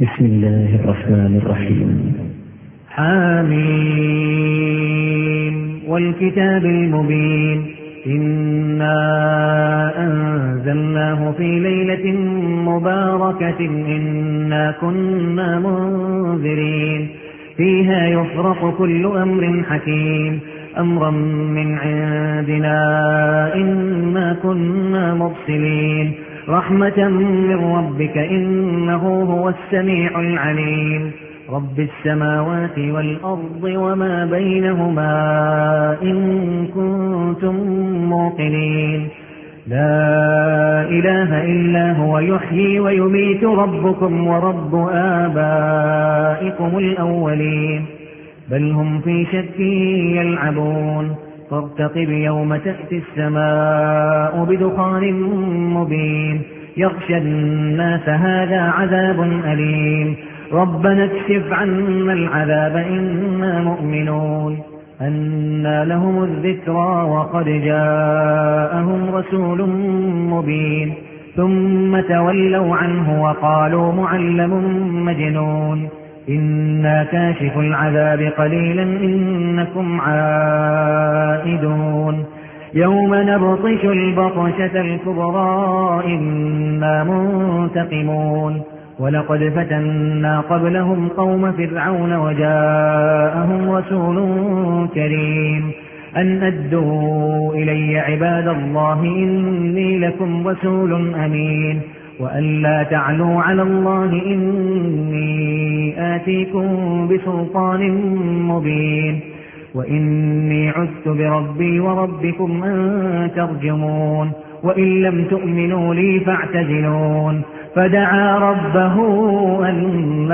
بسم الله الرحمن الرحيم. حميم والكتاب المبين إنا أنزلناه في ليلة مباركة إنا كنا منذرين فيها يفرق كل أمر حكيم أمرا من عندنا إنا كنا مرسلين رحمة من ربك إنه هو السميع العليم رب السماوات والأرض وما بينهما إن كنتم موقنين لا إله إلا هو يحيي ويميت ربكم ورب آبائكم الأولين بل هم في شك يلعبون فارتقب يوم تأتي السماء بدخان مبين يغشى الناس هذا عذاب أليم ربنا اكشف عنا العذاب إنا مؤمنون أنى لهم الذكرى وقد جاءهم رسول مبين ثم تولوا عنه وقالوا معلم مجنون إنا كاشف العذاب قليلا إنكم عائدون يوم نبطش البطشة الكبرى إنا منتقمون ولقد فتنا قبلهم قوم فرعون وجاءهم رسول كريم أن أدوا إلي عباد الله إني لكم رسول أمين وأن لا تعلوا على الله إني آتيكم بسلطان مبين وإني عذت بربي وربكم أن ترجمون وإن لم تؤمنوا لي فاعتزلون فدعا ربه أن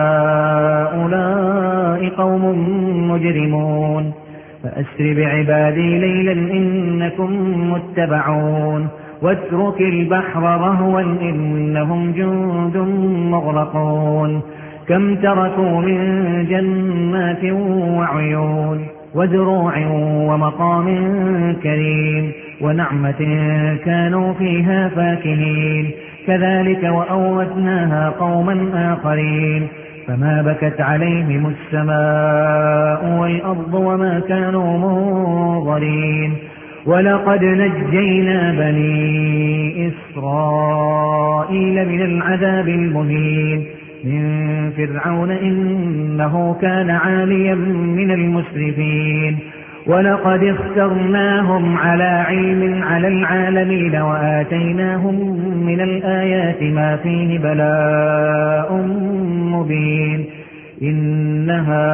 هؤلاء قوم مجرمون فأسر بعبادي ليلا إنكم متبعون واترك البحر رهوا إنهم جند مغرقون كم تركوا من جنات وعيون وزروع ومقام كريم ونعمة كانوا فيها فاكهين كذلك وأورثناها قوما آخرين فما بكت عليهم السماء والأرض وما كانوا منظرين ولقد نجينا بني إسرائيل من العذاب المهين من فرعون إنه كان عاليا من المسرفين ولقد اخترناهم على علم على العالمين وآتيناهم من الآيات ما فيه بلاء مبين إن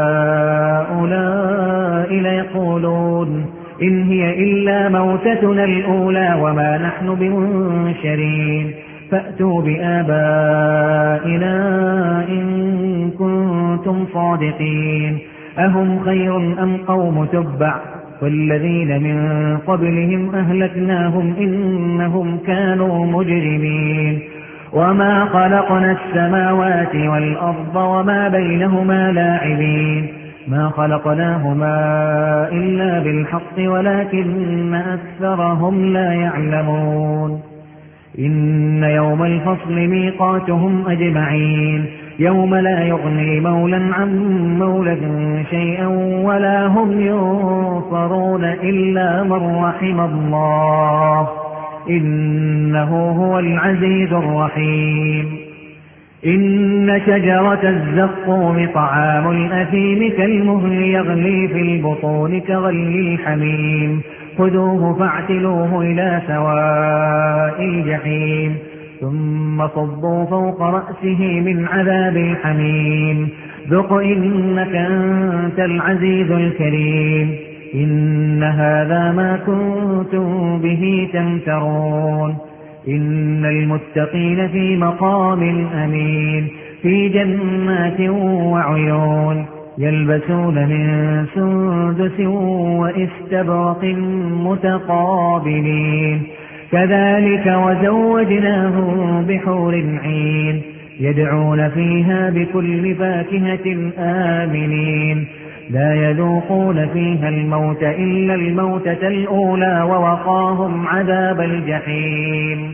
هؤلاء ليقولون إن هي إلا موتتنا الأولى وما نحن بمنشرين فأتوا بآبائنا إن كنتم صادقين أهم خير أم قوم تبع والذين من قبلهم أهلكناهم إنهم كانوا مجرمين وما خلقنا السماوات والأرض وما بينهما لاعبين ما خلقناهما إلا بالحق ولكن أكثرهم لا يعلمون إن يوم الفصل ميقاتهم أجمعين يوم لا يغني مولا عن مولا شيئا ولا هم ينصرون إلا من رحم الله إنه هو العزيز الرحيم إن شجرة الزقوم طعام الأثيم كالمهل يغلي في البطون كغلي الحميم خذوه فاعتلوه إلى سواء الجحيم ثم صبوا فوق رأسه من عذاب الحميم ذق إنك أنت العزيز الكريم إن هذا ما كنتم به تمترون إن المتقين في مقام أمين في جنات وعيون يلبسون من سندس وإستبرق متقابلين كذلك وزوجناهم بحور عين يدعون فيها بكل فاكهة آمنين لا يذوقون فيها الموت إلا الموتة الأولى ووقاهم عذاب الجحيم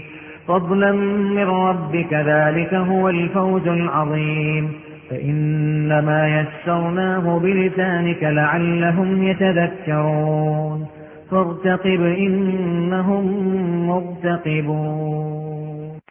فضلا من ربك ذلك هو الفوز العظيم فإنما يسرناه بلسانك لعلهم يتذكرون فارتقب إنهم مرتقبون